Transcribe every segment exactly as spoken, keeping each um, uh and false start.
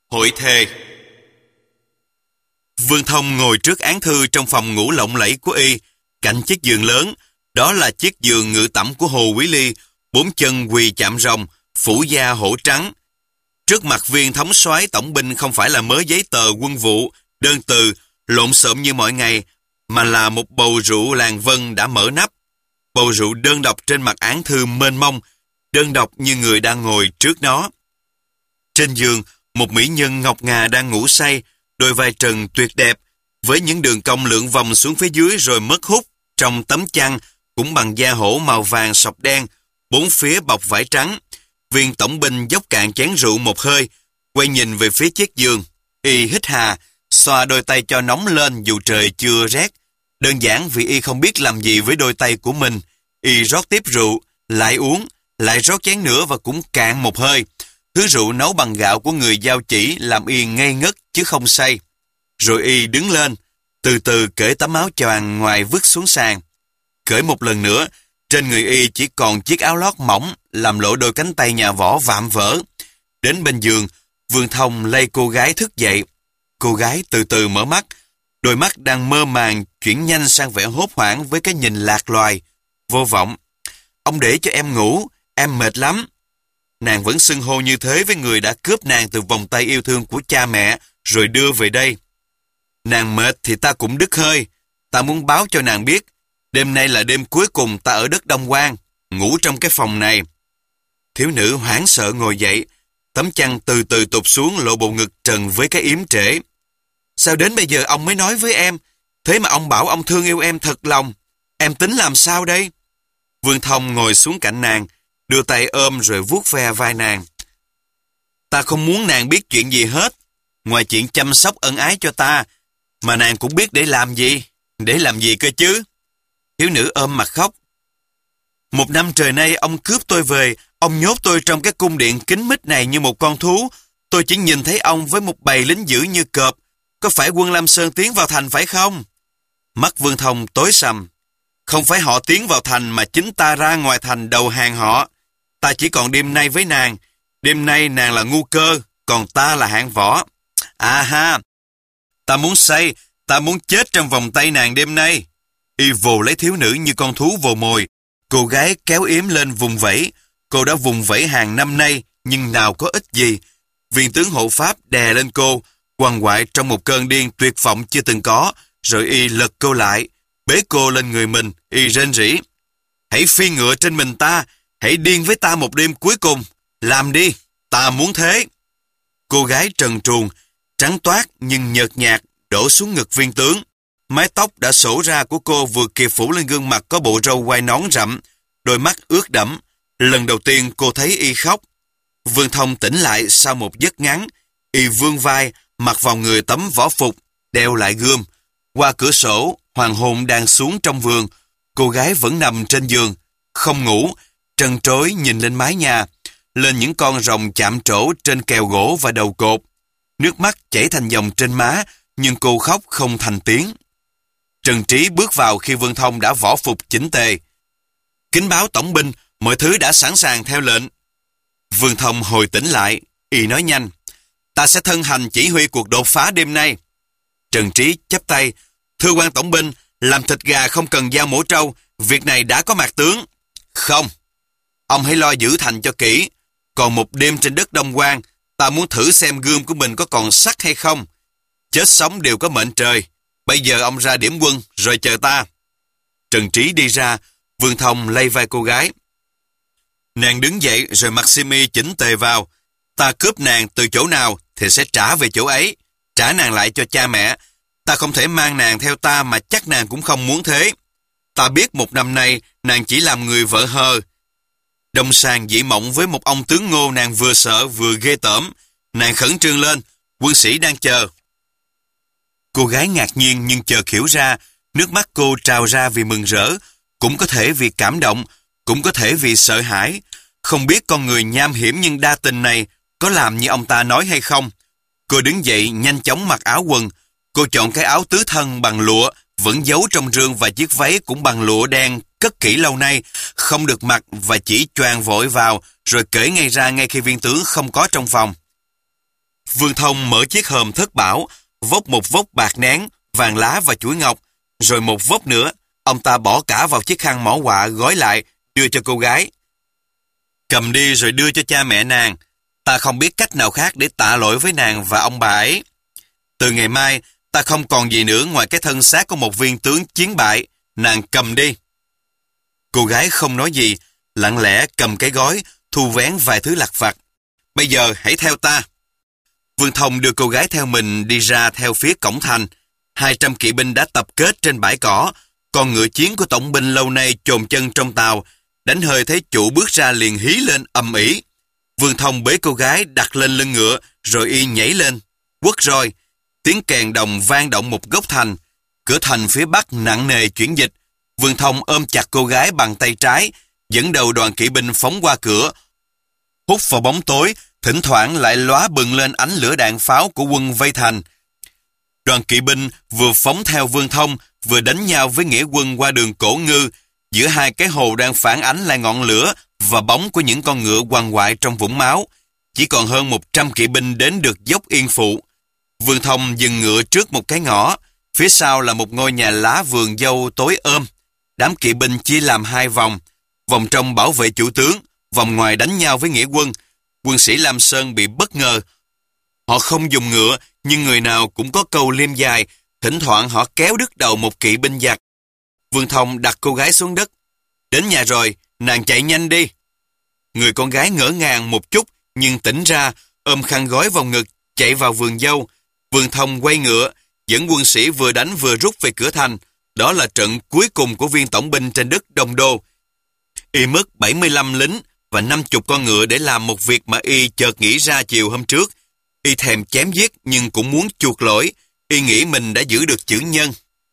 Hội thề. Vương Thông ngồi trước án thư trong phòng ngủ lộng lẫy của y, cạnh chiếc giường lớn. Đó là chiếc giường ngự tẩm của Hồ Quý Ly, bốn chân quỳ chạm rồng, phủ da hổ trắng. Trước mặt viên thống soái tổng binh không phải là mớ giấy tờ quân vụ, đơn từ, lộn xộn như mọi ngày, mà là một bầu rượu làng Vân đã mở nắp. Bầu rượu đơn độc trên mặt án thư mênh mông, đơn độc như người đang ngồi trước nó. Trên giường, một mỹ nhân ngọc ngà đang ngủ say, đôi vai trần tuyệt đẹp, với những đường cong lượn vòng xuống phía dưới rồi mất hút trong tấm chăn cũng bằng da hổ màu vàng sọc đen, bốn phía bọc vải trắng. Viên tổng binh dốc cạn chén rượu một hơi, quay nhìn về phía chiếc giường. Y hít hà, xoa đôi tay cho nóng lên dù trời chưa rét. Đơn giản vì y không biết làm gì với đôi tay của mình. Y rót tiếp rượu, lại uống, lại rót chén nữa và cũng cạn một hơi. Thứ rượu nấu bằng gạo của người giao chỉ làm y ngây ngất chứ không say. Rồi y đứng lên, từ từ cởi tấm áo choàng ngoài vứt xuống sàn. Cởi một lần nữa, trên người y chỉ còn chiếc áo lót mỏng, làm lộ đôi cánh tay nhà võ vạm vỡ. Đến bên giường, Vương Thông lay cô gái thức dậy. Cô gái từ từ mở mắt, đôi mắt đang mơ màng chuyển nhanh sang vẻ hốt hoảng với cái nhìn lạc loài, vô vọng. Ông để cho em ngủ, em mệt lắm. Nàng vẫn xưng hô như thế với người đã cướp nàng từ vòng tay yêu thương của cha mẹ rồi đưa về đây. Nàng mệt thì ta cũng đứt hơi. Ta muốn báo cho nàng biết, đêm nay là đêm cuối cùng ta ở đất Đông Quan, ngủ trong cái phòng này. Thiếu nữ hoảng sợ ngồi dậy, tấm chăn từ từ tụt xuống lộ bộ ngực trần với cái yếm trễ. Sao đến bây giờ ông mới nói với em? Thế mà ông bảo ông thương yêu em thật lòng. Em tính làm sao đây? Vương Thông ngồi xuống cạnh nàng, đưa tay ôm rồi vuốt ve vai nàng. Ta không muốn nàng biết chuyện gì hết, ngoài chuyện chăm sóc ân ái cho ta, mà nàng cũng biết để làm gì. Để làm gì cơ chứ? Thiếu nữ ôm mặt khóc. Một năm trời nay ông cướp tôi về, ông nhốt tôi trong cái cung điện kín mít này như một con thú. Tôi chỉ nhìn thấy ông với một bầy lính dữ như cọp. Có phải quân Lam Sơn tiến vào thành phải không? Mắt Vương Thông tối sầm. Không phải họ tiến vào thành mà chính ta ra ngoài thành đầu hàng họ. Ta chỉ còn đêm nay với nàng. Đêm nay nàng là ngu cơ, còn ta là hạng võ. À ha, ta muốn say, ta muốn chết trong vòng tay nàng đêm nay. Y vồ lấy thiếu nữ như con thú vồ mồi. Cô gái kéo yếm lên vùng vẫy. Cô đã vùng vẫy hàng năm nay, nhưng nào có ích gì. Viên tướng hộ pháp đè lên cô, quằn quại trong một cơn điên tuyệt vọng chưa từng có, rồi y lật cô lại, bế cô lên người mình, y rên rỉ. Hãy phi ngựa trên mình ta, hãy điên với ta một đêm cuối cùng. Làm đi, ta muốn thế. Cô gái trần truồng, trắng toát nhưng nhợt nhạt, đổ xuống ngực viên tướng. Mái tóc đã xổ ra của cô vừa kịp phủ lên gương mặt có bộ râu quai nón rậm, đôi mắt ướt đẫm. Lần đầu tiên cô thấy y khóc. Vương Thông tỉnh lại sau một giấc ngắn. Y vươn vai, mặc vào người tấm võ phục, đeo lại gươm. Qua cửa sổ, hoàng hôn đang xuống trong vườn. Cô gái vẫn nằm trên giường, không ngủ, trân trối nhìn lên mái nhà, lên những con rồng chạm trổ trên kèo gỗ và đầu cột. Nước mắt chảy thành dòng trên má, nhưng cô khóc không thành tiếng. Trần Trí bước vào khi Vương Thông đã võ phục chỉnh tề. Kính báo tổng binh, mọi thứ đã sẵn sàng theo lệnh. Vương Thông hồi tỉnh lại, y nói nhanh. Ta sẽ thân hành chỉ huy cuộc đột phá đêm nay. Trần Trí chắp tay. Thưa quan tổng binh, làm thịt gà không cần dao mổ trâu, việc này đã có mặt tướng. Không, ông hãy lo giữ thành cho kỹ. Còn một đêm trên đất Đông Quan, ta muốn thử xem gươm của mình có còn sắc hay không. Chết sống đều có mệnh trời. Bây giờ ông ra điểm quân, rồi chờ ta. Trần Trí đi ra, Vương Thông lay vai cô gái. Nàng đứng dậy rồi mặc simi chỉnh tề vào. Ta cướp nàng từ chỗ nào thì sẽ trả về chỗ ấy. Trả nàng lại cho cha mẹ. Ta không thể mang nàng theo ta mà chắc nàng cũng không muốn thế. Ta biết một năm nay nàng chỉ làm người vợ hờ. Đông sàng dị mộng với một ông tướng Ngô nàng vừa sợ vừa ghê tởm. Nàng khẩn trương lên, quân sĩ đang chờ. Cô gái ngạc nhiên nhưng chợt hiểu ra, nước mắt cô trào ra vì mừng rỡ, cũng có thể vì cảm động, cũng có thể vì sợ hãi. Không biết con người nham hiểm nhưng đa tình này có làm như ông ta nói hay không. Cô đứng dậy nhanh chóng mặc áo quần. Cô chọn cái áo tứ thân bằng lụa, vẫn giấu trong rương, và chiếc váy cũng bằng lụa đen, cất kỹ lâu nay, không được mặc và chỉ choàng vội vào, rồi cởi ngay ra ngay khi viên tướng không có trong phòng. Vương Thông mở chiếc hòm thất bảo, vốc một vốc bạc nén, vàng lá và chuỗi ngọc, rồi một vốc nữa. Ông ta bỏ cả vào chiếc khăn mỏ quạ gói lại, đưa cho cô gái. Cầm đi rồi đưa cho cha mẹ nàng. Ta không biết cách nào khác để tạ lỗi với nàng và ông bà ấy. Từ ngày mai, ta không còn gì nữa ngoài cái thân xác của một viên tướng chiến bại. Nàng cầm đi. Cô gái không nói gì, lặng lẽ cầm cái gói, thu vén vài thứ lặt vặt. Bây giờ hãy theo ta. Vương Thông đưa cô gái theo mình đi ra theo phía cổng thành. Hai trăm kỵ binh đã tập kết trên bãi cỏ. Con ngựa chiến của tổng binh lâu nay chồm chân trong tàu. Đánh hơi thấy chủ bước ra liền hí lên ầm ĩ. Vương Thông bế cô gái đặt lên lưng ngựa, rồi y nhảy lên, quất roi. Tiếng kèn đồng vang động một góc thành. Cửa thành phía bắc nặng nề chuyển dịch. Vương Thông ôm chặt cô gái bằng tay trái, dẫn đầu đoàn kỵ binh phóng qua cửa. Hút vào bóng tối, thỉnh thoảng lại lóa bừng lên ánh lửa đạn pháo của quân vây thành. Đoàn kỵ binh vừa phóng theo Vương Thông, vừa đánh nhau với nghĩa quân qua đường Cổ Ngư. Giữa hai cái hồ đang phản ánh lại ngọn lửa và bóng của những con ngựa quằn quại trong vũng máu. Chỉ còn hơn một trăm kỵ binh đến được dốc Yên Phụ. Vương Thông dừng ngựa trước một cái ngõ. Phía sau là một ngôi nhà lá vườn dâu tối ôm. Đám kỵ binh chia làm hai vòng. Vòng trong bảo vệ chủ tướng, vòng ngoài đánh nhau với nghĩa quân. Quân sĩ Lam Sơn bị bất ngờ. Họ không dùng ngựa, nhưng người nào cũng có câu liêm dài. Thỉnh thoảng họ kéo đứt đầu một kỵ binh giặc. Vương Thông đặt cô gái xuống đất. Đến nhà rồi, nàng chạy nhanh đi. Người con gái ngỡ ngàng một chút, nhưng tỉnh ra, ôm khăn gói vào ngực, chạy vào vườn dâu. Vương Thông quay ngựa, dẫn quân sĩ vừa đánh vừa rút về cửa thành. Đó là trận cuối cùng của viên tổng binh trên đất Đông Đô. Y mất bảy mươi lăm lính và năm mươi con ngựa để làm một việc mà y chợt nghĩ ra chiều hôm trước. Y thèm chém giết nhưng cũng muốn chuộc lỗi. Y nghĩ mình đã giữ được chữ nhân.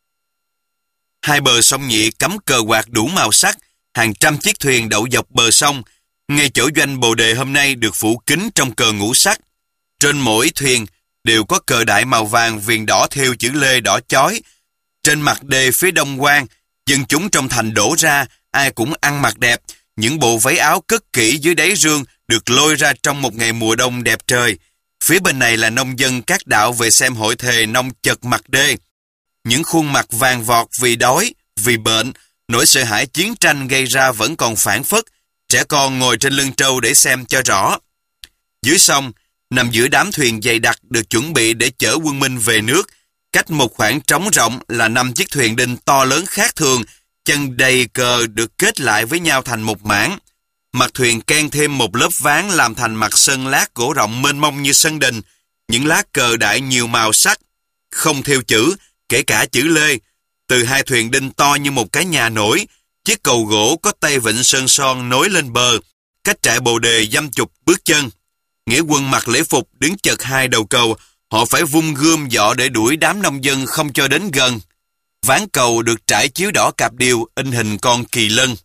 Hai bờ sông Nhị cắm cờ quạt đủ màu sắc, hàng trăm chiếc thuyền đậu dọc bờ sông. Ngay chỗ doanh Bồ Đề hôm nay được phủ kín trong cờ ngũ sắc. Trên mỗi thuyền đều có cờ đại màu vàng viền đỏ thêu chữ Lê đỏ chói. Trên mặt đê phía đông quan, dân chúng trong thành đổ ra, ai cũng ăn mặc đẹp. Những bộ váy áo cất kỹ dưới đáy rương được lôi ra trong một ngày mùa đông đẹp trời. Phía bên này là nông dân các đạo về xem hội thề nông chật mặt đê. Những khuôn mặt vàng vọt vì đói, vì bệnh, nỗi sợ hãi chiến tranh gây ra vẫn còn phản phất. Trẻ con ngồi trên lưng trâu để xem cho rõ. Dưới sông, nằm giữa đám thuyền dày đặc được chuẩn bị để chở quân Minh về nước. Cách một khoảng trống rộng là năm chiếc thuyền đinh to lớn khác thường, chân đầy cờ được kết lại với nhau thành một mảng. Mặt thuyền can thêm một lớp ván làm thành mặt sân lát gỗ rộng mênh mông như sân đình. Những lá cờ đại nhiều màu sắc, không thêu chữ, kể cả chữ Lê. Từ hai thuyền đinh to như một cái nhà nổi, chiếc cầu gỗ có tay vịn sơn son nối lên bờ, cách trại Bồ Đề dăm chục bước chân. Nghĩa quân mặc lễ phục đứng chật hai đầu cầu, họ phải vung gươm dọ để đuổi đám nông dân không cho đến gần. Ván cầu được trải chiếu đỏ cạp điều in hình con kỳ lân.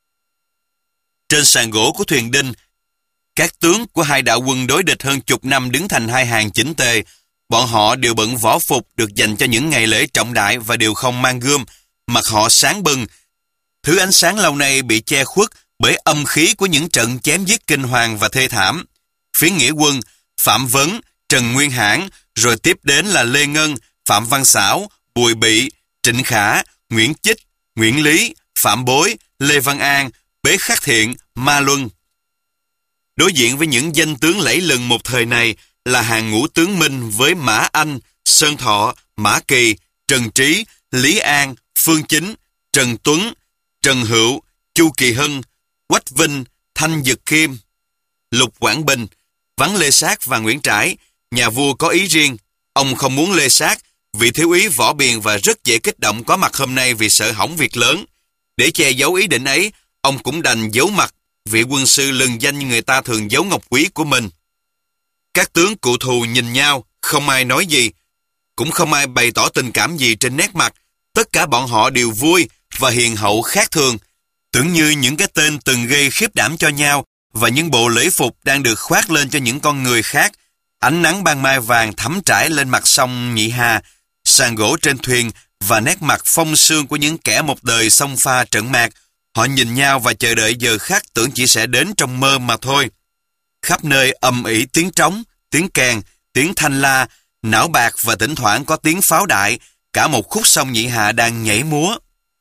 Trên sàn gỗ của thuyền đinh, các tướng của hai đạo quân đối địch hơn chục năm đứng thành hai hàng chỉnh tề. Bọn họ đều bận võ phục được dành cho những ngày lễ trọng đại và đều không mang gươm, mặt họ sáng bừng. Thứ ánh sáng lâu nay bị che khuất bởi âm khí của những trận chém giết kinh hoàng và thê thảm. Phía nghĩa quân, Phạm Vấn, Trần Nguyên Hãn, rồi tiếp đến là Lê Ngân, Phạm Văn Xảo, Bùi Bị, Trịnh Khả, Nguyễn Chích, Nguyễn Lý, Phạm Bối, Lê Văn An, Bế Khắc Thiện, Ma Luân. Đối diện với những danh tướng lẫy lừng một thời này là hàng ngũ tướng Minh với Mã Anh, Sơn Thọ, Mã Kỳ, Trần Trí, Lý An, Phương Chính, Trần Tuấn, Trần Hữu, Chu Kỳ Hân, Quách Vinh, Thanh Dực Khiêm, Lục Quảng Bình. Vắng Lê Sát và Nguyễn Trãi, nhà vua có ý riêng. Ông không muốn Lê Sát, vị thiếu úy võ biền và rất dễ kích động có mặt hôm nay vì sợ hỏng việc lớn. Để che giấu ý định ấy, ông cũng đành giấu mặt vị quân sư lừng danh như người ta thường giấu ngọc quý của mình. Các tướng cụ thù nhìn nhau, không ai nói gì, cũng không ai bày tỏ tình cảm gì trên nét mặt. Tất cả bọn họ đều vui và hiền hậu khác thường, tưởng như những cái tên từng gây khiếp đảm cho nhau và những bộ lễ phục đang được khoác lên cho những con người khác. Ánh nắng ban mai vàng thắm trải lên mặt sông Nhị Hà, sàn gỗ trên thuyền và nét mặt phong sương của những kẻ một đời sông pha trận mạc. Họ nhìn nhau và chờ đợi giờ khắc tưởng chỉ sẽ đến trong mơ mà thôi. Khắp nơi ầm ĩ tiếng trống, tiếng kèn, tiếng thanh la, não bạc và thỉnh thoảng có tiếng pháo đại, cả một khúc sông Nhị Hà đang nhảy múa.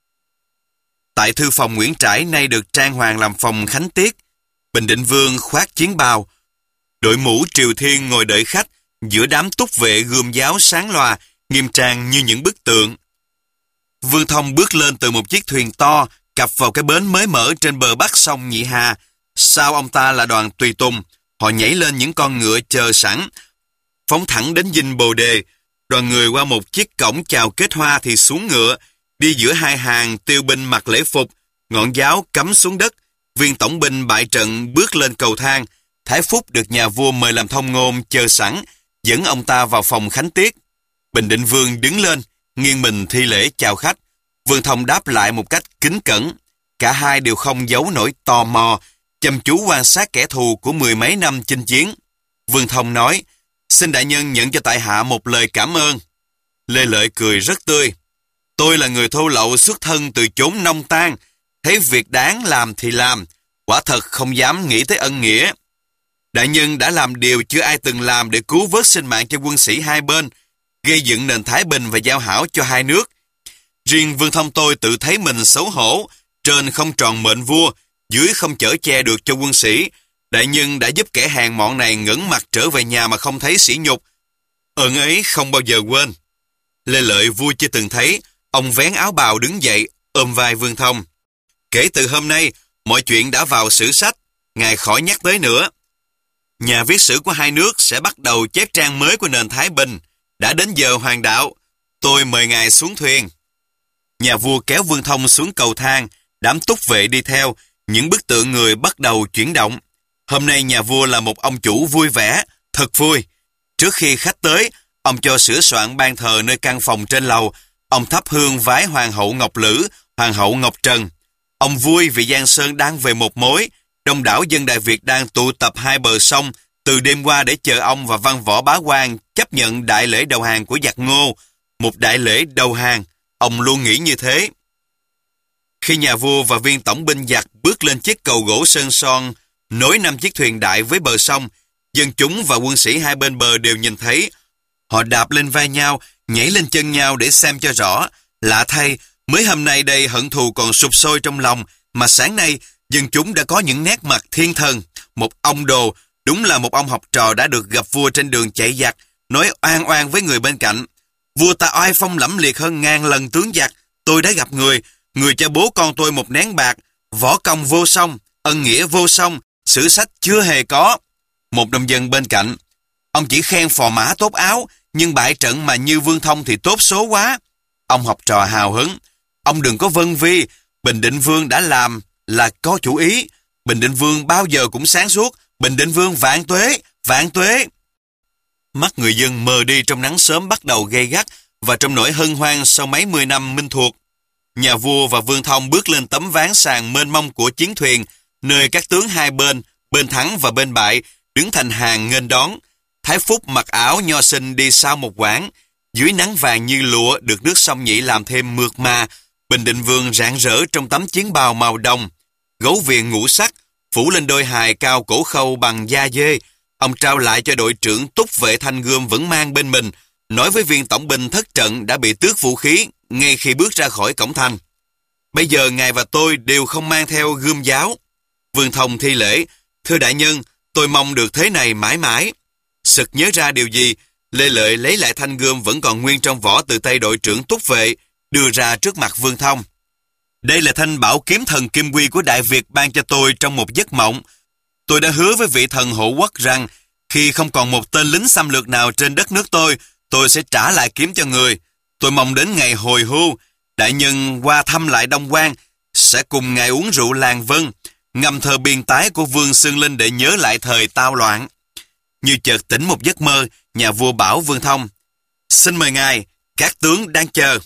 Tại thư phòng Nguyễn Trãi nay được trang hoàng làm phòng khánh tiết. Bình Định Vương khoác chiến bào, đội mũ triều thiên ngồi đợi khách giữa đám túc vệ gươm giáo sáng loà, nghiêm trang như những bức tượng. Vương Thông bước lên từ một chiếc thuyền to cập vào cái bến mới mở trên bờ bắc sông Nhị Hà. Sau ông ta là đoàn tùy tùng, họ nhảy lên những con ngựa chờ sẵn, phóng thẳng đến dinh Bồ Đề. Đoàn người qua một chiếc cổng chào kết hoa thì xuống ngựa, đi giữa hai hàng tiêu binh mặc lễ phục, ngọn giáo cắm xuống đất. Viên tổng binh bại trận bước lên cầu thang. Thái Phúc được nhà vua mời làm thông ngôn chờ sẵn, dẫn ông ta vào phòng khánh tiết. Bình Định Vương đứng lên, nghiêng mình thi lễ chào khách. Vương Thông đáp lại một cách kính cẩn. Cả hai đều không giấu nổi tò mò, chăm chú quan sát kẻ thù của mười mấy năm chinh chiến. Vương Thông nói, xin đại nhân nhận cho tại hạ một lời cảm ơn. Lê Lợi cười rất tươi. Tôi là người thô lậu xuất thân từ chốn nông tan, thấy việc đáng làm thì làm, quả thật không dám nghĩ tới ân nghĩa. Đại nhân đã làm điều chưa ai từng làm để cứu vớt sinh mạng cho quân sĩ hai bên, gây dựng nền thái bình và giao hảo cho hai nước. Riêng Vương Thông tôi tự thấy mình xấu hổ, trên không tròn mệnh vua, dưới không chở che được cho quân sĩ. Đại nhân đã giúp kẻ hèn mọn này ngẩng mặt trở về nhà mà không thấy sỉ nhục. Ơn ấy không bao giờ quên. Lê Lợi vui chưa từng thấy, ông vén áo bào đứng dậy, ôm vai Vương Thông. Kể từ hôm nay, mọi chuyện đã vào sử sách, ngài khỏi nhắc tới nữa. Nhà viết sử của hai nước sẽ bắt đầu chép trang mới của nền thái bình. Đã đến giờ hoàng đạo, tôi mời ngài xuống thuyền. Nhà vua kéo Vương Thông xuống cầu thang, đám túc vệ đi theo, những bức tượng người bắt đầu chuyển động. Hôm nay nhà vua là một ông chủ vui vẻ, thật vui. Trước khi khách tới, ông cho sửa soạn ban thờ nơi căn phòng trên lầu. Ông thắp hương vái Hoàng hậu Ngọc Lữ, Hoàng hậu Ngọc Trần. Ông vui vì Giang Sơn đang về một mối. Đông đảo dân Đại Việt đang tụ tập hai bờ sông từ đêm qua để chờ ông và văn võ bá quan chấp nhận đại lễ đầu hàng của giặc Ngô. Một đại lễ đầu hàng, ông luôn nghĩ như thế. Khi nhà vua và viên tổng binh giặc bước lên chiếc cầu gỗ sơn son nối năm chiếc thuyền đại với bờ sông, dân chúng và quân sĩ hai bên bờ đều nhìn thấy. Họ đạp lên vai nhau, nhảy lên chân nhau để xem cho rõ. Lạ thay, mới hôm nay đây hận thù còn sụp sôi trong lòng, mà sáng nay dân chúng đã có những nét mặt thiên thần. Một ông đồ, đúng là một ông học trò đã được gặp vua trên đường chạy giặc, nói oan oan với người bên cạnh. Vua ta oai phong lẫm liệt hơn ngàn lần tướng giặc. Tôi đã gặp người, người cho bố con tôi một nén bạc, võ công vô song, ân nghĩa vô song, sử sách chưa hề có. Một nông dân bên cạnh, ông chỉ khen phò mã tốt áo, nhưng bại trận mà như Vương Thông thì tốt số quá. Ông học trò hào hứng, ông đừng có vân vi, Bình Định Vương đã làm là có chủ ý. Bình Định Vương bao giờ cũng sáng suốt, Bình Định Vương vạn tuế, vạn tuế. Mắt người dân mờ đi trong nắng sớm bắt đầu gay gắt và trong nỗi hân hoan sau mấy mươi năm minh thuộc. Nhà vua và Vương Thông bước lên tấm ván sàn mênh mông của chiến thuyền, nơi các tướng hai bên, bên thắng và bên bại, đứng thành hàng nghênh đón. Thái Phúc mặc áo nho sinh đi sau một quãng, dưới nắng vàng như lụa được nước sông Nhị làm thêm mượt mà. Bình Định Vương rạng rỡ trong tấm chiến bào màu đồng, gấu viền ngũ sắc, phủ lên đôi hài cao cổ khâu bằng da dê. Ông trao lại cho đội trưởng túc vệ thanh gươm vẫn mang bên mình, nói với viên tổng binh thất trận đã bị tước vũ khí ngay khi bước ra khỏi cổng thành. Bây giờ ngài và tôi đều không mang theo gươm giáo. Vương Thông thi lễ, thưa đại nhân, tôi mong được thế này mãi mãi. Sực nhớ ra điều gì, Lê Lợi lấy lại thanh gươm vẫn còn nguyên trong vỏ từ tay đội trưởng túc vệ, đưa ra trước mặt Vương Thông. Đây là thanh bảo kiếm thần kim quy của Đại Việt ban cho tôi trong một giấc mộng. Tôi đã hứa với vị thần hộ quốc rằng khi không còn một tên lính xâm lược nào trên đất nước tôi, tôi sẽ trả lại kiếm cho người. Tôi mong đến ngày hồi hưu, đại nhân qua thăm lại Đông Quan, sẽ cùng ngài uống rượu làng Vân, ngâm thơ biên tái của Vương Xương Linh để nhớ lại thời tao loạn. Như chợt tỉnh một giấc mơ, nhà vua bảo Vương Thông, xin mời ngài, các tướng đang chờ.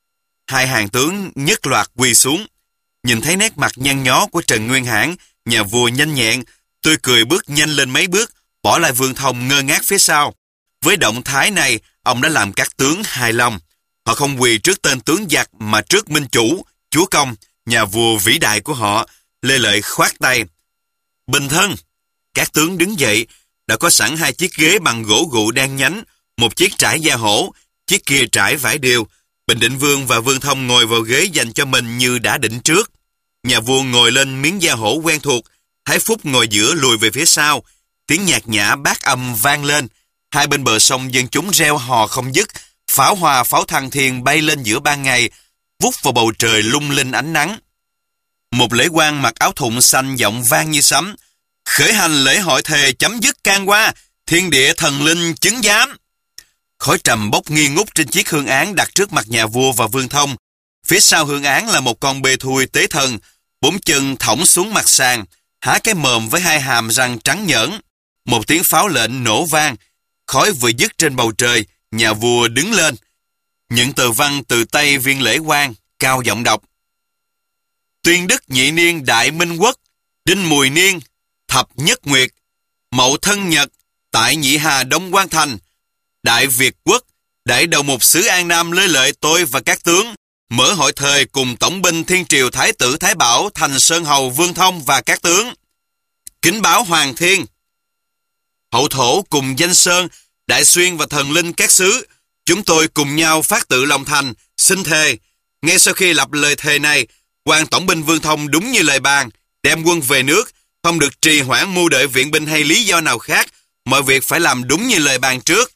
Hai hàng tướng nhất loạt quỳ xuống. Nhìn thấy nét mặt nhăn nhó của Trần Nguyên Hãn, nhà vua nhanh nhẹn, tươi cười bước nhanh lên mấy bước, bỏ lại Vương Thông ngơ ngác phía sau. Với động thái này, ông đã làm các tướng hài lòng. Họ không quỳ trước tên tướng giặc mà trước minh chủ, chúa công, nhà vua vĩ đại của họ. Lê Lợi khoát tay. Bình thân. Các tướng đứng dậy, đã có sẵn hai chiếc ghế bằng gỗ gụ đen nhánh, một chiếc trải da hổ, chiếc kia trải vải điều. Bình Định Vương và Vương Thông ngồi vào ghế dành cho mình như đã định trước. Nhà vua ngồi lên miếng da hổ quen thuộc, Thái Phúc ngồi giữa lùi về phía sau. Tiếng nhạc nhã bát âm vang lên. Hai bên bờ sông dân chúng reo hò không dứt. Pháo hoa pháo thăng thiên bay lên giữa ban ngày, vút vào bầu trời lung linh ánh nắng. Một lễ quan mặc áo thụng xanh giọng vang như sấm: khởi hành lễ hội thề chấm dứt can qua, thiên địa thần linh chứng giám. Khói trầm bốc nghi ngút trên chiếc hương án đặt trước mặt nhà vua và Vương Thông. Phía sau hương án là một con bê thui tế thần, bốn chân thõng xuống mặt sàn, há cái mồm với hai hàm răng trắng nhỡn. Một tiếng pháo lệnh nổ vang, khói vừa dứt trên bầu trời, nhà vua đứng lên. Những tờ văn từ tay viên lễ quan, cao giọng đọc: Tuyên đức nhị niên đại minh quốc, đinh mùi niên, thập nhất nguyệt, mậu thân nhật, tại nhị hà đông quan thành, đại Việt quốc, đại đầu mục sứ An Nam Lê Lợi tôi và các tướng, mở hội thời cùng tổng binh Thiên Triều Thái tử Thái Bảo, Thành Sơn Hầu Vương Thông và các tướng. Kính báo Hoàng Thiên, hậu thổ cùng danh sơn, đại xuyên và thần linh các xứ, chúng tôi cùng nhau phát tự lòng thành, xin thề. Ngay sau khi lập lời thề này, quan tổng binh Vương Thông đúng như lời bàn, đem quân về nước, không được trì hoãn mưu đợi viện binh hay lý do nào khác, mọi việc phải làm đúng như lời bàn trước.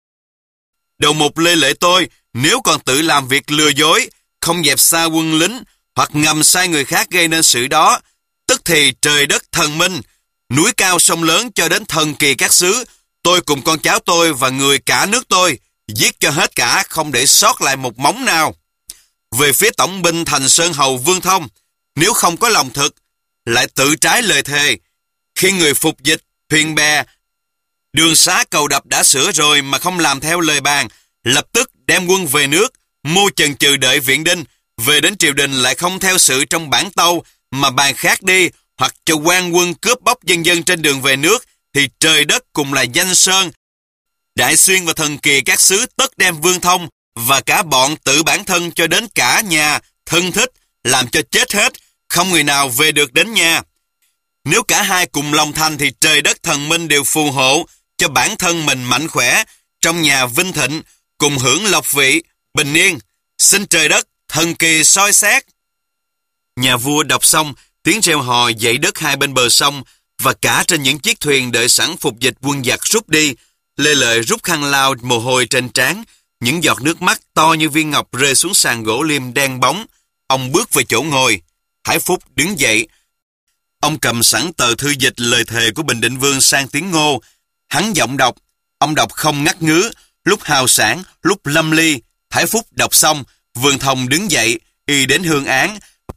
Đầu mục Lê Lệ tôi, nếu còn tự làm việc lừa dối, không dẹp xa quân lính, hoặc ngầm sai người khác gây nên sự đó, tức thì trời đất thần minh, núi cao sông lớn cho đến thần kỳ các xứ, tôi cùng con cháu tôi và người cả nước tôi, giết cho hết cả, không để sót lại một móng nào. Về phía tổng binh Thành Sơn Hầu Vương Thông, nếu không có lòng thực, lại tự trái lời thề, khi người phục dịch, thuyền bè, đường xá cầu đập đã sửa rồi mà không làm theo lời bàn, lập tức đem quân về nước, mưu chần chừ đợi viện đinh, về đến triều đình lại không theo sự trong bản tâu mà bàn khác đi, hoặc cho quan quân cướp bóc dân dân trên đường về nước, thì trời đất cùng là danh sơn, đại xuyên và thần kỳ các xứ tất đem Vương Thông và cả bọn tự bản thân cho đến cả nhà thân thích, làm cho chết hết, không người nào về được đến nhà. Nếu cả hai cùng lòng thành thì trời đất thần minh đều phù hộ cho bản thân mình mạnh khỏe, trong nhà vinh thịnh, cùng hưởng lộc vị, bình yên. Xin trời đất, thần kỳ soi xét. Nhà vua đọc xong, tiếng reo hò dậy đất hai bên bờ sông và cả trên những chiếc thuyền đợi sẵn phục dịch quân giặc rút đi. Lê Lợi rút khăn lau mồ hôi trên trán, những giọt nước mắt to như viên ngọc rơi xuống sàn gỗ liêm đen bóng. Ông bước về chỗ ngồi. Thái Phúc đứng dậy. Ông cầm sẵn tờ thư dịch lời thề của Bình Định Vương sang tiếng Ngô. Hắn giọng đọc. Ông đọc không ngắt ngứ, lúc hào sảng, lúc lâm ly. Thái Phúc đọc xong, Vương Thông đứng dậy, y đến hương án,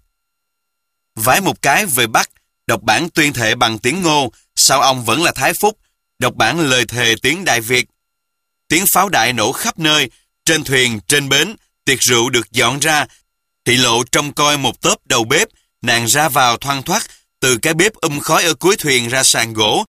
vái một cái về Bắc, đọc bản tuyên thệ bằng tiếng Ngô. Sau ông vẫn là Thái Phúc, đọc bản lời thề tiếng Đại Việt. Tiếng pháo đại nổ khắp nơi, trên thuyền, trên bến, tiệc rượu được dọn ra. Thị Lộ trông coi một tớp đầu bếp, nàng ra vào thoăn thoắt, từ cái bếp um khói ở cuối thuyền ra sàn gỗ.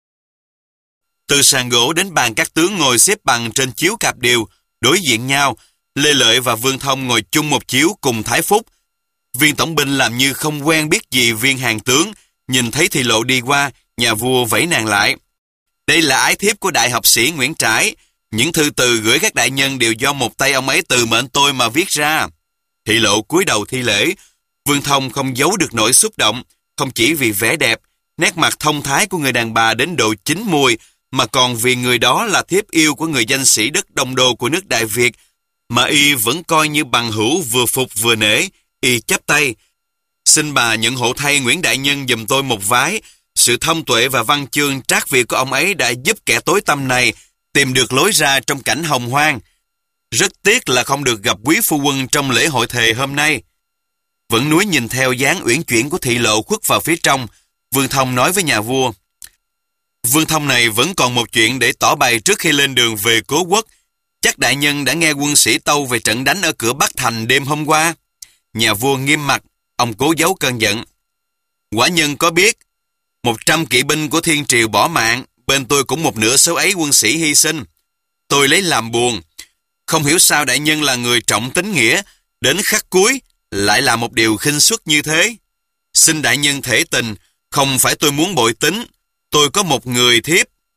Từ sàn gỗ đến bàn các tướng ngồi xếp bằng trên chiếu cạp điều, đối diện nhau. Lê Lợi và Vương Thông ngồi chung một chiếu cùng Thái Phúc. Viên tổng binh làm như không quen biết gì viên hàng tướng, nhìn thấy Thị Lộ đi qua, nhà vua vẫy nàng lại. Đây là ái thiếp của đại học sĩ Nguyễn Trãi. Những thư từ gửi các đại nhân đều do một tay ông ấy từ mệnh tôi mà viết ra. Thị Lộ cúi đầu thi lễ. Vương Thông không giấu được nỗi xúc động, không chỉ vì vẻ đẹp, nét mặt thông thái của người đàn bà đến độ chín mùi, mà còn vì người đó là thiếp yêu của người danh sĩ đất Đông Đô của nước Đại Việt, mà y vẫn coi như bằng hữu vừa phục vừa nể. Y chắp tay. Xin bà nhận hộ thay Nguyễn đại nhân giùm tôi một vái. Sự thông tuệ và văn chương trác việt của ông ấy đã giúp kẻ tối tăm này tìm được lối ra trong cảnh hồng hoang. Rất tiếc là không được gặp quý phu quân trong lễ hội thề hôm nay. Vẫn núi nhìn theo dáng uyển chuyển của Thị Lộ khuất vào phía trong, Vương Thông nói với nhà vua. Vương Thông này vẫn còn một chuyện để tỏ bày trước khi lên đường về Cố Quốc. Chắc đại nhân đã nghe quân sĩ Tâu về trận đánh ở cửa Bắc Thành đêm hôm qua. Nhà vua nghiêm mặt, ông cố giấu cơn giận. Quả nhân có biết, một trăm kỵ binh của Thiên Triều bỏ mạng, bên tôi cũng một nửa số ấy quân sĩ hy sinh. Tôi lấy làm buồn. Không hiểu sao đại nhân là người trọng tín nghĩa, đến khắc cuối lại là một điều khinh suất như thế. Xin đại nhân thể tình, không phải tôi muốn bội tính. Tôi có một người thiếp,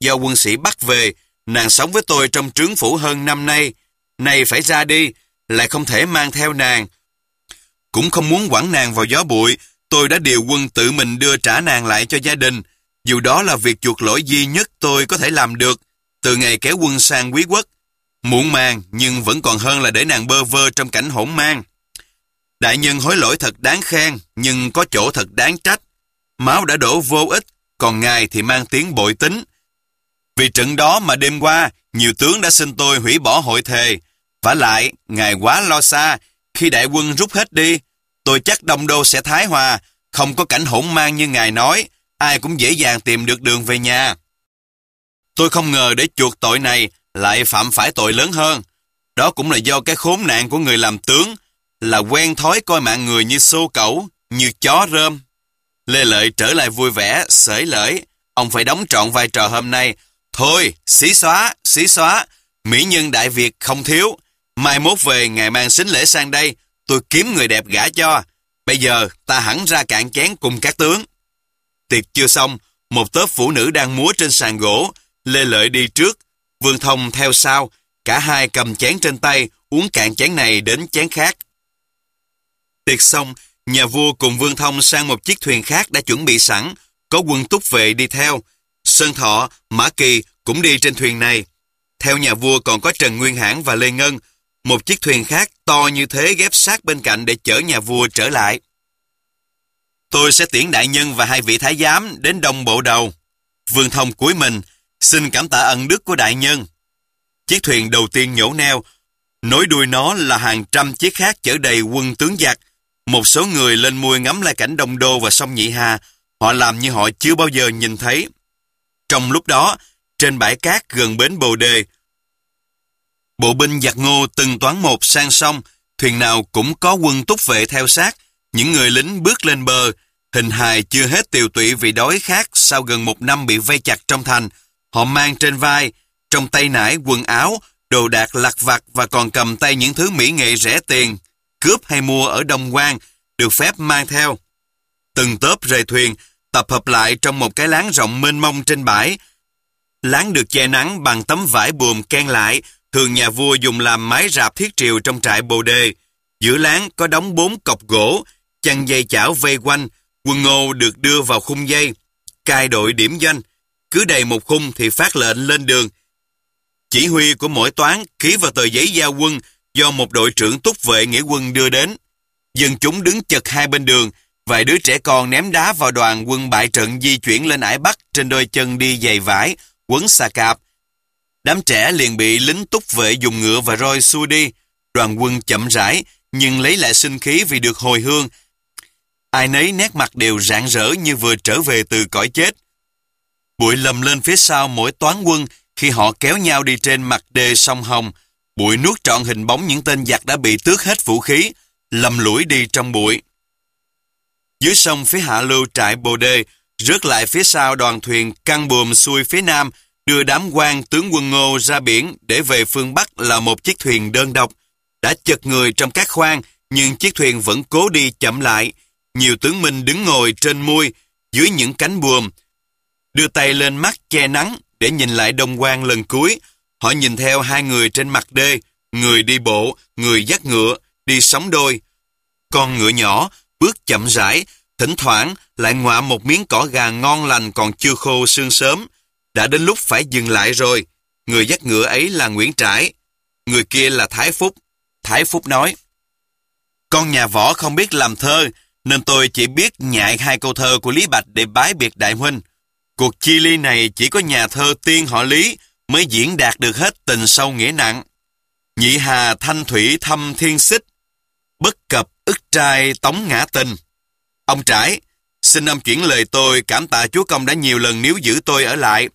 do quân sĩ bắt về. Nàng sống với tôi trong trướng phủ hơn năm nay. Nay phải ra đi, lại không thể mang theo nàng. Cũng không muốn quẳng nàng vào gió bụi. Tôi đã điều quân tự mình đưa trả nàng lại cho gia đình. Dù đó là việc chuộc lỗi duy nhất tôi có thể làm được từ ngày kéo quân sang Quý quốc. Muộn màng nhưng vẫn còn hơn là để nàng bơ vơ trong cảnh hỗn mang. Đại nhân hối lỗi thật đáng khen, nhưng có chỗ thật đáng trách. Máu đã đổ vô ích, còn ngài thì mang tiếng bội tính. Vì trận đó mà đêm qua, nhiều tướng đã xin tôi hủy bỏ hội thề. Vả lại, ngài quá lo xa, khi đại quân rút hết đi, tôi chắc Đông Đô sẽ thái hòa, không có cảnh hỗn mang như ngài nói, ai cũng dễ dàng tìm được đường về nhà. Tôi không ngờ để chuộc tội này, lại phạm phải tội lớn hơn. Đó cũng là do cái khốn nạn của người làm tướng, là quen thói coi mạng người như xô cẩu, như chó rơm. Lê Lợi trở lại vui vẻ, xởi lởi. Ông phải đóng trọn vai trò hôm nay. Thôi, xí xóa, xí xóa. Mỹ nhân Đại Việt không thiếu. Mai mốt về ngài mang sính lễ sang đây, tôi kiếm người đẹp gả cho. Bây giờ ta hẳn ra cạn chén cùng các tướng. Tiệc chưa xong, một tớp phụ nữ đang múa trên sàn gỗ. Lê Lợi đi trước, Vương Thông theo sau. Cả hai cầm chén trên tay, uống cạn chén này đến chén khác. Tiệc xong, nhà vua cùng Vương Thông sang một chiếc thuyền khác đã chuẩn bị sẵn, có quân túc vệ đi theo. Sơn Thọ, Mã Kỳ cũng đi trên thuyền này. Theo nhà vua còn có Trần Nguyên Hãn và Lê Ngân. Một chiếc thuyền khác to như thế ghép sát bên cạnh để chở nhà vua trở lại. Tôi sẽ tiễn đại nhân và hai vị thái giám đến Đông Bộ Đầu. Vương Thông cúi mình, xin cảm tạ ân đức của đại nhân. Chiếc thuyền đầu tiên nhổ neo, nối đuôi nó là hàng trăm chiếc khác chở đầy quân tướng giặc. Một số người lên mui ngắm lại cảnh Đông Đô và sông Nhị Hà. Họ làm như họ chưa bao giờ nhìn thấy. Trong lúc đó, trên bãi cát gần bến Bồ Đề, bộ binh giặc Ngô từng toán một sang sông, thuyền nào cũng có quân túc vệ theo sát. Những người lính bước lên bờ, hình hài chưa hết tiều tụy vì đói khát sau gần một năm bị vây chặt trong thành. Họ mang trên vai, trong tay nải quần áo, đồ đạc lặt vặt và còn cầm tay những thứ mỹ nghệ rẻ tiền, cướp hay mua ở Đông Quan, được phép mang theo. Từng tớp rời thuyền, tập hợp lại trong một cái láng rộng mênh mông trên bãi. Láng được che nắng bằng tấm vải buồm ken lại, thường nhà vua dùng làm mái rạp thiết triều trong trại Bồ Đề. Giữa láng có đóng bốn cọc gỗ, chằng dây chảo vây quanh, quân Ngô được đưa vào khung dây, cai đội điểm danh, cứ đầy một khung thì phát lệnh lên đường. Chỉ huy của mỗi toán ký vào tờ giấy giao quân do một đội trưởng túc vệ nghĩa quân đưa đến. Dân chúng đứng chật hai bên đường, vài đứa trẻ con ném đá vào đoàn quân bại trận di chuyển lên ải Bắc trên đôi chân đi giày vải, quấn xà cạp. Đám trẻ liền bị lính túc vệ dùng ngựa và roi xua đi. Đoàn quân chậm rãi nhưng lấy lại sinh khí vì được hồi hương. Ai nấy nét mặt đều rạng rỡ như vừa trở về từ cõi chết. Bụi lầm lên phía sau mỗi toán quân khi họ kéo nhau đi trên mặt đê sông Hồng. Bụi nuốt trọn hình bóng những tên giặc đã bị tước hết vũ khí, lầm lũi đi trong bụi. Dưới sông phía hạ lưu trại Bồ Đề, rớt lại phía sau đoàn thuyền căng buồm xuôi phía nam, đưa đám quan tướng quân Ngô ra biển để về phương Bắc là một chiếc thuyền đơn độc. Đã chật người trong các khoang, nhưng chiếc thuyền vẫn cố đi chậm lại. Nhiều tướng Minh đứng ngồi trên mui, dưới những cánh buồm, đưa tay lên mắt che nắng để nhìn lại Đông Quan lần cuối. Họ nhìn theo hai người trên mặt đê, người đi bộ, người dắt ngựa, đi sóng đôi. Con ngựa nhỏ, bước chậm rãi, thỉnh thoảng lại ngoạ một miếng cỏ gà ngon lành còn chưa khô sương sớm. Đã đến lúc phải dừng lại rồi. Người dắt ngựa ấy là Nguyễn Trãi, người kia là Thái Phúc. Thái Phúc nói: con nhà võ không biết làm thơ, nên tôi chỉ biết nhại hai câu thơ của Lý Bạch để bái biệt đại huynh. Cuộc chia ly này chỉ có nhà thơ tiên họ Lý mới diễn đạt được hết tình sâu nghĩa nặng. Nhị hà thanh thủy thâm thiên xích, bất cập ức trai tống ngã tình. Ông Trãi, xin ông chuyển lời tôi cảm tạ chúa công đã nhiều lần níu giữ tôi ở lại.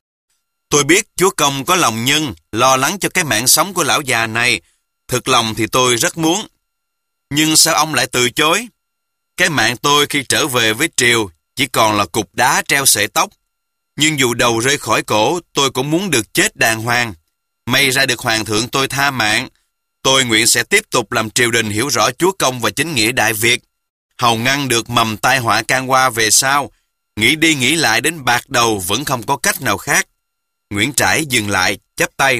Tôi biết chúa công có lòng nhân, lo lắng cho cái mạng sống của lão già này. Thực lòng thì tôi rất muốn. Nhưng sao ông lại từ chối? Cái mạng tôi khi trở về với triều chỉ còn là cục đá treo sợi tóc. Nhưng dù đầu rơi khỏi cổ, tôi cũng muốn được chết đàng hoàng. May ra được hoàng thượng tôi tha mạng. Tôi nguyện sẽ tiếp tục làm triều đình hiểu rõ chúa công và chính nghĩa Đại Việt, hầu ngăn được mầm tai họa can qua về sau. Nghĩ đi nghĩ lại đến bạc đầu vẫn không có cách nào khác. Nguyễn Trãi dừng lại, chắp tay.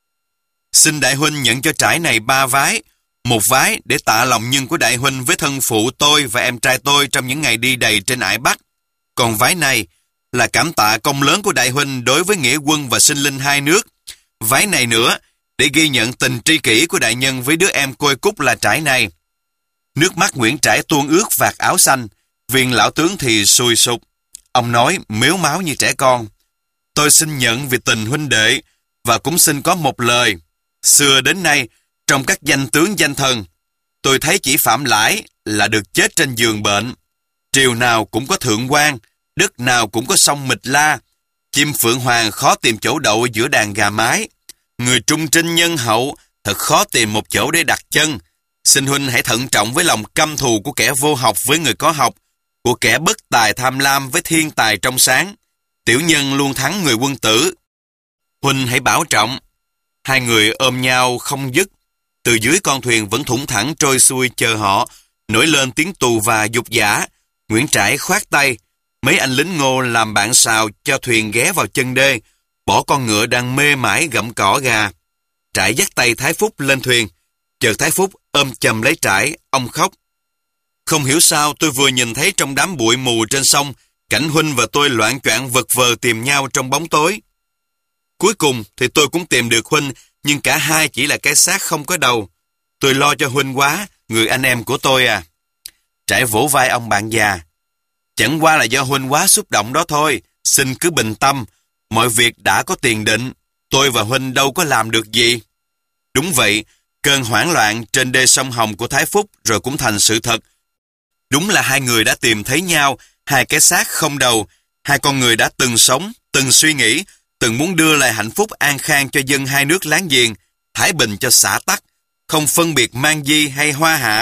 Xin đại huynh nhận cho Trãi này ba vái. Một vái để tạ lòng nhân của đại huynh với thân phụ tôi và em trai tôi trong những ngày đi đầy trên ải Bắc. Còn vái này là cảm tạ công lớn của đại huynh đối với nghĩa quân và sinh linh hai nước. Vái này nữa để ghi nhận tình tri kỷ của đại nhân với đứa em côi cút là Trãi này. Nước mắt Nguyễn Trãi tuôn ướt vạt áo xanh, viên lão tướng thì sùi sụp. Ông nói mếu máo như trẻ con. Tôi xin nhận vì tình huynh đệ và cũng xin có một lời. Xưa đến nay, trong các danh tướng danh thần, tôi thấy chỉ Phạm Lãi là được chết trên giường bệnh. Triều nào cũng có thượng quan, đất nào cũng có sông Mịch La. Chim Phượng Hoàng khó tìm chỗ đậu giữa đàn gà mái. Người trung trinh nhân hậu thật khó tìm một chỗ để đặt chân. Xin huynh hãy thận trọng với lòng căm thù của kẻ vô học với người có học, của kẻ bất tài tham lam với thiên tài trong sáng. Tiểu nhân luôn thắng người quân tử. Huynh hãy bảo trọng. Hai người ôm nhau không dứt. Từ dưới con thuyền vẫn thủng thẳng trôi xuôi chờ họ, nổi lên tiếng tù và dục dã. Nguyễn Trãi khoát tay. Mấy anh lính Ngô làm bạn xào cho thuyền ghé vào chân đê, bỏ con ngựa đang mê mải gặm cỏ gà. Trãi dắt tay Thái Phúc lên thuyền. Chợt Thái Phúc ôm chầm lấy Trãi, ông khóc. Không hiểu sao tôi vừa nhìn thấy trong đám bụi mù trên sông, cảnh huynh và tôi loạng choạng vật vờ tìm nhau trong bóng tối. Cuối cùng thì tôi cũng tìm được huynh, nhưng cả hai chỉ là cái xác không có đầu. Tôi lo cho huynh quá, người anh em của tôi à. Trãi vỗ vai ông bạn già. Chẳng qua là do huynh quá xúc động đó thôi, xin cứ bình tâm, mọi việc đã có tiền định, tôi và huynh đâu có làm được gì. Đúng vậy, cơn hoảng loạn trên đê sông Hồng của Thái Phúc rồi cũng thành sự thật. Đúng là hai người đã tìm thấy nhau, hai cái xác không đầu, hai con người đã từng sống, từng suy nghĩ, từng muốn đưa lại hạnh phúc an khang cho dân hai nước láng giềng, thái bình cho xã tắc, không phân biệt mang di hay hoa hạ,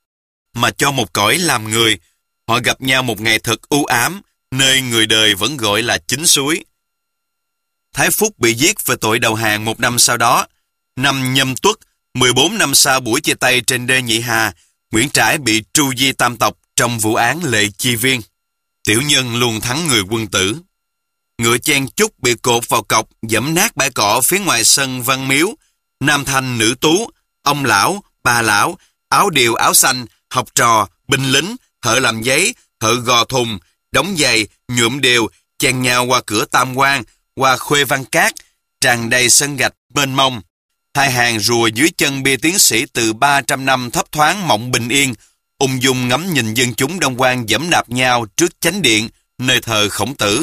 mà cho một cõi làm người. Họ gặp nhau một ngày thật u ám, nơi người đời vẫn gọi là Chính Suối. Thái Phúc bị giết về tội đầu hàng một năm sau đó. Năm Nhâm Tuất, mười bốn năm sau buổi chia tay trên đê Nhị Hà, Nguyễn Trãi bị tru di tam tộc trong vụ án Lệ Chi Viên. Tiểu nhân luôn thắng người quân tử. Ngựa chen chúc bị cột vào cọc, dẫm nát bãi cỏ phía ngoài sân Văn Miếu. Nam thanh nữ tú, ông lão, bà lão, áo điều áo xanh, học trò, binh lính, thợ làm giấy, thợ gò thùng, đóng giày, nhuộm đều, chen nhau qua cửa Tam Quan, qua Khuê Văn Cát, tràn đầy sân gạch mênh mông. Hai hàng rùa dưới chân bia tiến sĩ từ ba trăm năm thấp thoáng mộng bình yên, ung dung ngắm nhìn dân chúng Đông Quan dẫm đạp nhau trước chánh điện, nơi thờ Khổng Tử.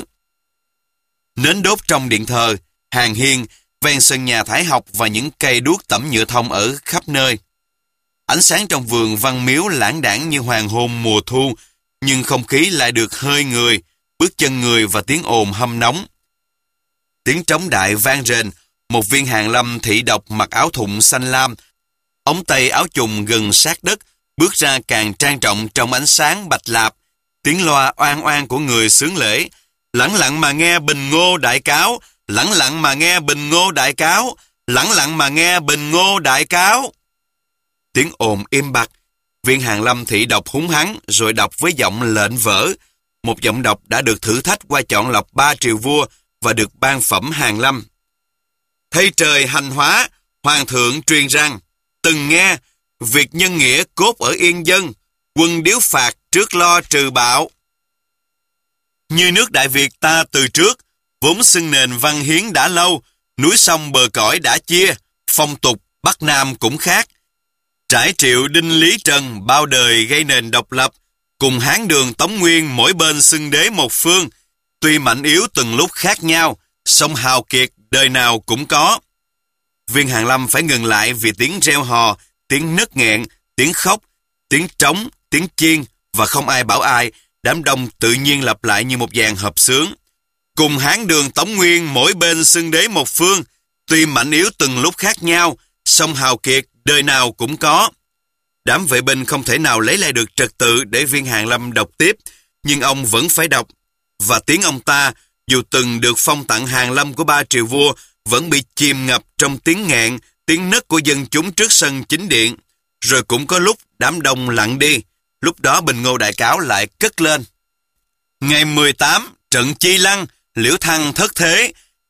Nến đốt trong điện thờ, hàng hiên, ven sân nhà Thái Học và những cây đuốc tẩm nhựa thông ở khắp nơi. Ánh sáng trong vườn Văn Miếu lãng đãng như hoàng hôn mùa thu, nhưng không khí lại được hơi người, bước chân người và tiếng ồn hâm nóng. Tiếng trống đại vang rền, một viên Hàn Lâm thị độc mặc áo thụng xanh lam, ống tay áo trùng gần sát đất, bước ra càng trang trọng trong ánh sáng bạch lạp. Tiếng loa oan oan của người xướng lễ, lẳng lặng mà nghe Bình Ngô đại cáo, lẳng lặng mà nghe Bình Ngô đại cáo, lẳng lặng mà nghe Bình Ngô đại cáo. Tiếng ồn im bặt, viên Hàn Lâm thị đọc húng hắng rồi đọc với giọng lệnh vỡ. Một giọng đọc đã được thử thách qua chọn lọc ba triều vua và được ban phẩm Hàn Lâm. Thay trời hành hóa, hoàng thượng truyền rằng, từng nghe, việc nhân nghĩa cốt ở yên dân, quân điếu phạt trước lo trừ bạo. Như nước Đại Việt ta từ trước, vốn xưng nền văn hiến đã lâu, núi sông bờ cõi đã chia, phong tục Bắc Nam cũng khác. Trải Triệu Đinh Lý Trần bao đời gây nền độc lập, cùng Hán Đường Tống Nguyên mỗi bên xưng đế một phương, tuy mạnh yếu từng lúc khác nhau, song hào kiệt đời nào cũng có. Viên Hàn Lâm phải ngừng lại vì tiếng reo hò, tiếng nấc nghẹn, tiếng khóc, tiếng trống, tiếng chiên, và không ai bảo ai, đám đông tự nhiên lặp lại như một dàn hợp xướng. Cùng Hán Đường Tống Nguyên mỗi bên xưng đế một phương, tuy mạnh yếu từng lúc khác nhau, song hào kiệt đời nào cũng có. Đám vệ binh không thể nào lấy lại được trật tự để viên Hàn Lâm đọc tiếp, nhưng ông vẫn phải đọc. Và tiếng ông ta, dù từng được phong tặng Hàn Lâm của ba triều vua, vẫn bị chìm ngập trong tiếng nghẹn, tiếng nấc của dân chúng trước sân chính điện. Rồi cũng có lúc đám đông lặng đi, lúc đó Bình Ngô đại cáo lại cất lên. Ngày mười tám, trận Chi Lăng, Liễu Thăng thất thế,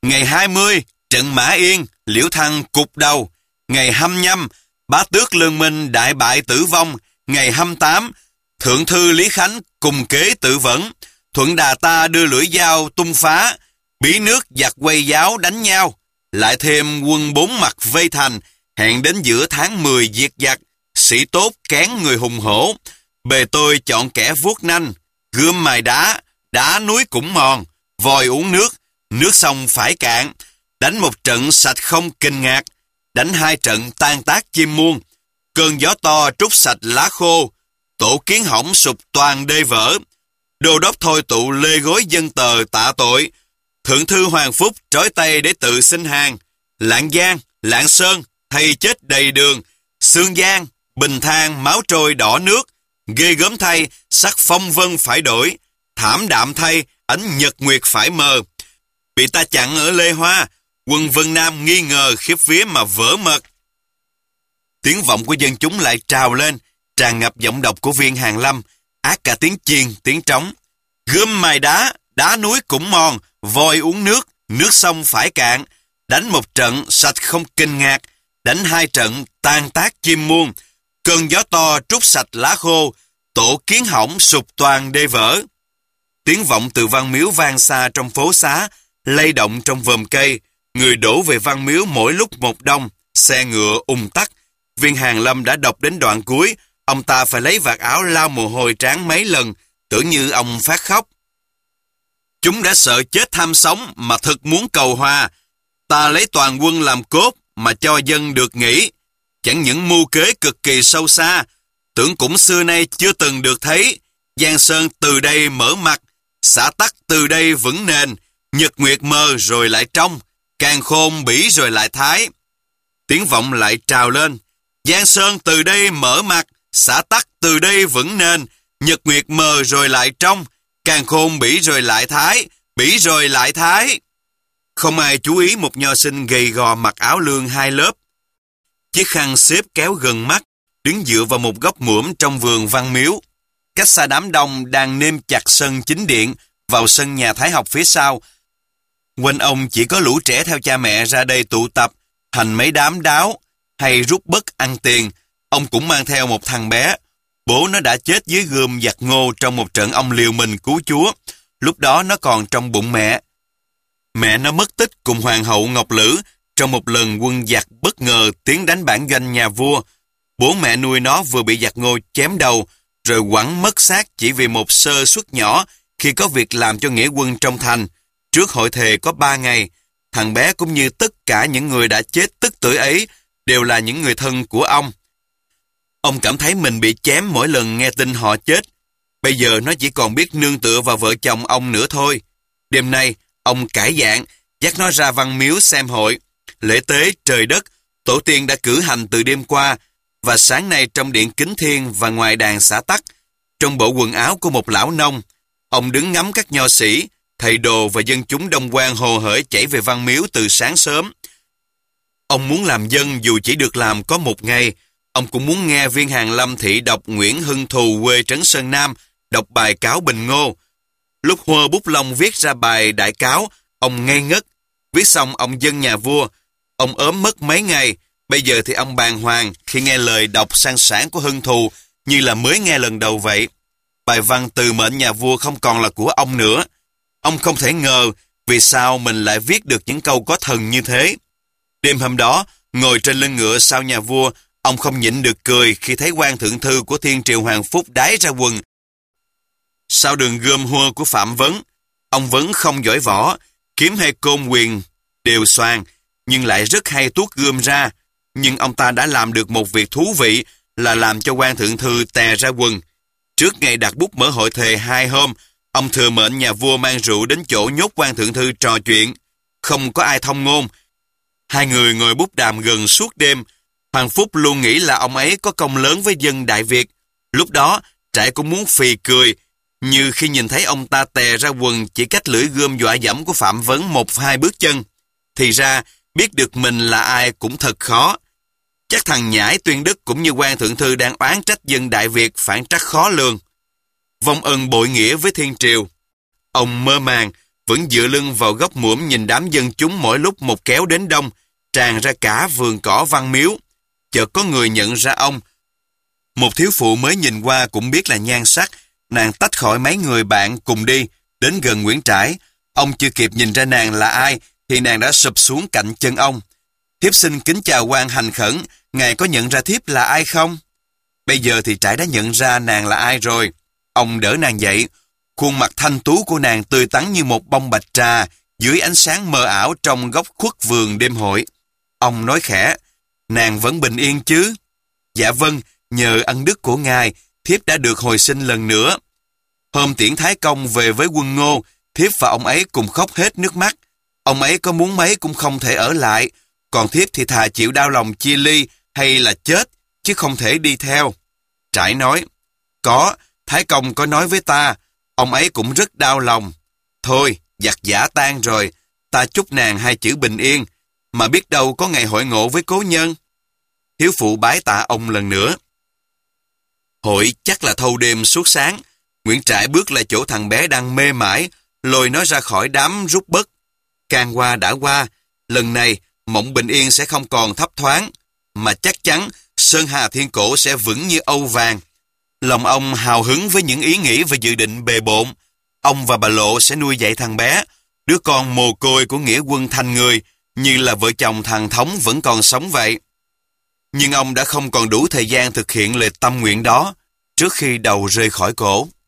Ngày hai mươi, trận Mã Yên, Liễu Thăng cục đầu. Ngày hai mươi lăm, Bá Tước Lương Minh đại bại tử vong. Ngày hai mươi tám, Thượng thư Lý Khánh cùng kế tự vẫn. Thuận Đà ta đưa lưỡi dao tung phá, bí nước giặc quay giáo đánh nhau. Lại thêm quân bốn mặt vây thành, hẹn đến giữa tháng mười diệt giặc. Sĩ tốt kén người hùng hổ, bề tôi chọn kẻ vuốt nanh. Gươm mài đá, đá núi cũng mòn. Vòi uống nước, nước sông phải cạn. Đánh một trận sạch không kinh ngạc, đánh hai trận tan tác chim muôn. Cơn gió to trút sạch lá khô, tổ kiến hỏng sụp toàn đê vỡ. Đô đốc thôi tụ lê gối dân tờ tạ tội. Thượng thư Hoàng Phúc trói tay để tự xin hàng. Lạng Giang, Lạng Sơn, thay chết đầy đường. Sương Giang, Bình Thang, máu trôi đỏ nước. Ghê gớm thay, sắc phong vân phải đổi. Thảm đạm thay, ánh nhật nguyệt phải mờ. Bị ta chặn ở Lê Hoa, quân Vân Nam nghi ngờ khiếp vía mà vỡ mật. Tiếng vọng của dân chúng lại trào lên, tràn ngập giọng độc của Viên Hàn Lâm, ác cả tiếng chiên, tiếng trống. Gươm mài đá, đá núi cũng mòn, vòi uống nước, nước sông phải cạn. Đánh một trận sạch không kinh ngạc, đánh hai trận tan tác chim muôn. Cơn gió to trút sạch lá khô, tổ kiến hỏng sụp toàn đê vỡ. Tiếng vọng từ Văn Miếu vang xa trong phố xá, lay động trong vòm cây. Người đổ về Văn Miếu mỗi lúc một đông, xe ngựa ùn tắc. Viên Hàn Lâm đã đọc đến đoạn cuối, ông ta phải lấy vạt áo lau mồ hôi trán mấy lần, tưởng như ông phát khóc. Chúng đã sợ chết tham sống mà thực muốn cầu hòa. Ta lấy toàn quân làm cốt mà cho dân được nghỉ. Chẳng những mưu kế cực kỳ sâu xa, tưởng cũng xưa nay chưa từng được thấy. Giang Sơn từ đây mở mặt, xã Tắc từ đây vững nền. Nhật nguyệt mờ rồi lại trong, càn khôn bỉ rồi lại thái. Tiếng vọng lại trào lên. Giang Sơn từ đây mở mặt, xã Tắc từ đây vững nền. Nhật nguyệt mờ rồi lại trong, càn khôn bỉ rồi lại thái, bỉ rồi lại thái. Không ai chú ý một nho sinh gầy gò mặc áo lương hai lớp, chiếc khăn xếp kéo gần mắt, đứng dựa vào một góc muỗm trong vườn Văn Miếu. Cách xa đám đông đang nêm chặt sân chính điện vào sân nhà Thái học phía sau. Quanh ông chỉ có lũ trẻ theo cha mẹ ra đây tụ tập, thành mấy đám đáo, hay rút bất ăn tiền. Ông cũng mang theo một thằng bé. Bố nó đã chết dưới gươm giặc Ngô trong một trận ông liều mình cứu chúa. Lúc đó nó còn trong bụng mẹ. Mẹ nó mất tích cùng Hoàng hậu Ngọc Lữ trong một lần quân giặc bất ngờ tiến đánh bản doanh nhà vua. Bố mẹ nuôi nó vừa bị giặc Ngô chém đầu, rồi quẳng mất xác chỉ vì một sơ suất nhỏ khi có việc làm cho nghĩa quân trong thành. Trước hội thề có ba ngày, thằng bé cũng như tất cả những người đã chết tức tuổi ấy đều là những người thân của ông. Ông cảm thấy mình bị chém mỗi lần nghe tin họ chết. Bây giờ nó chỉ còn biết nương tựa vào vợ chồng ông nữa thôi. Đêm nay, ông cải dạng, dắt nó ra Văn Miếu xem hội. Lễ tế trời đất, tổ tiên đã cử hành từ đêm qua, và sáng nay trong điện Kính Thiên và ngoài đàn xã Tắc, trong bộ quần áo của một lão nông, ông đứng ngắm các nho sĩ, thầy đồ và dân chúng đông quan hồ hởi chảy về Văn Miếu từ sáng sớm. Ông muốn làm dân dù chỉ được làm có một ngày. Ông cũng muốn nghe Viên Hàn Lâm thị đọc Nguyễn Hưng Thù quê Trấn Sơn Nam đọc bài cáo Bình Ngô. Lúc Hô Bút Long viết ra bài đại cáo, ông ngây ngất. Viết xong ông dâng nhà vua. Ông ốm mất mấy ngày. Bây giờ thì ông bàng hoàng khi nghe lời đọc sang sảng của Hưng Thù như là mới nghe lần đầu vậy. Bài văn từ mệnh nhà vua không còn là của ông nữa. Ông không thể ngờ vì sao mình lại viết được những câu có thần như thế. Đêm hôm đó, ngồi trên lưng ngựa sau nhà vua, ông không nhịn được cười khi thấy quan thượng thư của Thiên Triều Hoàng Phúc đái ra quần. Sau đường gươm hua của Phạm Vấn, ông Vấn không giỏi võ, kiếm hay côn quyền đều xoàng, nhưng lại rất hay tuốt gươm ra. Nhưng ông ta đã làm được một việc thú vị là làm cho quan thượng thư tè ra quần. Trước ngày đặt bút mở hội thề hai hôm, ông thừa mệnh nhà vua mang rượu đến chỗ nhốt quan thượng thư trò chuyện. Không có ai thông ngôn. Hai người ngồi bút đàm gần suốt đêm. Hoàng Phúc luôn nghĩ là ông ấy có công lớn với dân Đại Việt. Lúc đó, trại cũng muốn phì cười, như khi nhìn thấy ông ta tè ra quần chỉ cách lưỡi gươm dọa dẫm của Phạm Vấn một hai bước chân. Thì ra, biết được mình là ai cũng thật khó. Chắc thằng Nhãi Tuyên Đức cũng như quan thượng thư đang oán trách dân Đại Việt phản trắc khó lường. Vong ân bội nghĩa với Thiên Triều. Ông mơ màng, vẫn dựa lưng vào góc muỗng nhìn đám dân chúng mỗi lúc một kéo đến đông, tràn ra cả vườn cỏ Văn Miếu. Chợt có người nhận ra ông. Một thiếu phụ mới nhìn qua cũng biết là nhan sắc, nàng tách khỏi mấy người bạn cùng đi, đến gần Nguyễn Trãi. Ông chưa kịp nhìn ra nàng là ai, thì nàng đã sụp xuống cạnh chân ông. Thiếp xin kính chào quan hành khẩn, ngài có nhận ra thiếp là ai không? Bây giờ thì Trãi đã nhận ra nàng là ai rồi. Ông đỡ nàng dậy, khuôn mặt thanh tú của nàng tươi tắn như một bông bạch trà dưới ánh sáng mờ ảo trong góc khuất vườn đêm hội. Ông nói khẽ, nàng vẫn bình yên chứ? Dạ vâng, nhờ ân đức của ngài, thiếp đã được hồi sinh lần nữa. Hôm tiễn Thái Công về với quân Ngô, thiếp và ông ấy cùng khóc hết nước mắt. Ông ấy có muốn mấy cũng không thể ở lại, còn thiếp thì thà chịu đau lòng chia ly hay là chết, chứ không thể đi theo. Trãi nói, có, Thái Công có nói với ta, ông ấy cũng rất đau lòng. Thôi, giặc giả tan rồi, ta chúc nàng hai chữ bình yên, mà biết đâu có ngày hội ngộ với cố nhân. Thiếu phụ bái tạ ông lần nữa. Hội chắc là thâu đêm suốt sáng, Nguyễn Trãi bước lại chỗ thằng bé đang mê mải, lôi nó ra khỏi đám rút bất. Can qua đã qua, lần này mộng bình yên sẽ không còn thấp thoáng, mà chắc chắn Sơn Hà Thiên Cổ sẽ vững như âu vàng. Lòng ông hào hứng với những ý nghĩ và dự định bề bộn. Ông và bà Lộ sẽ nuôi dạy thằng bé, đứa con mồ côi của nghĩa quân thành người, như là vợ chồng thằng Thống vẫn còn sống vậy. Nhưng ông đã không còn đủ thời gian thực hiện lời tâm nguyện đó trước khi đầu rơi khỏi cổ.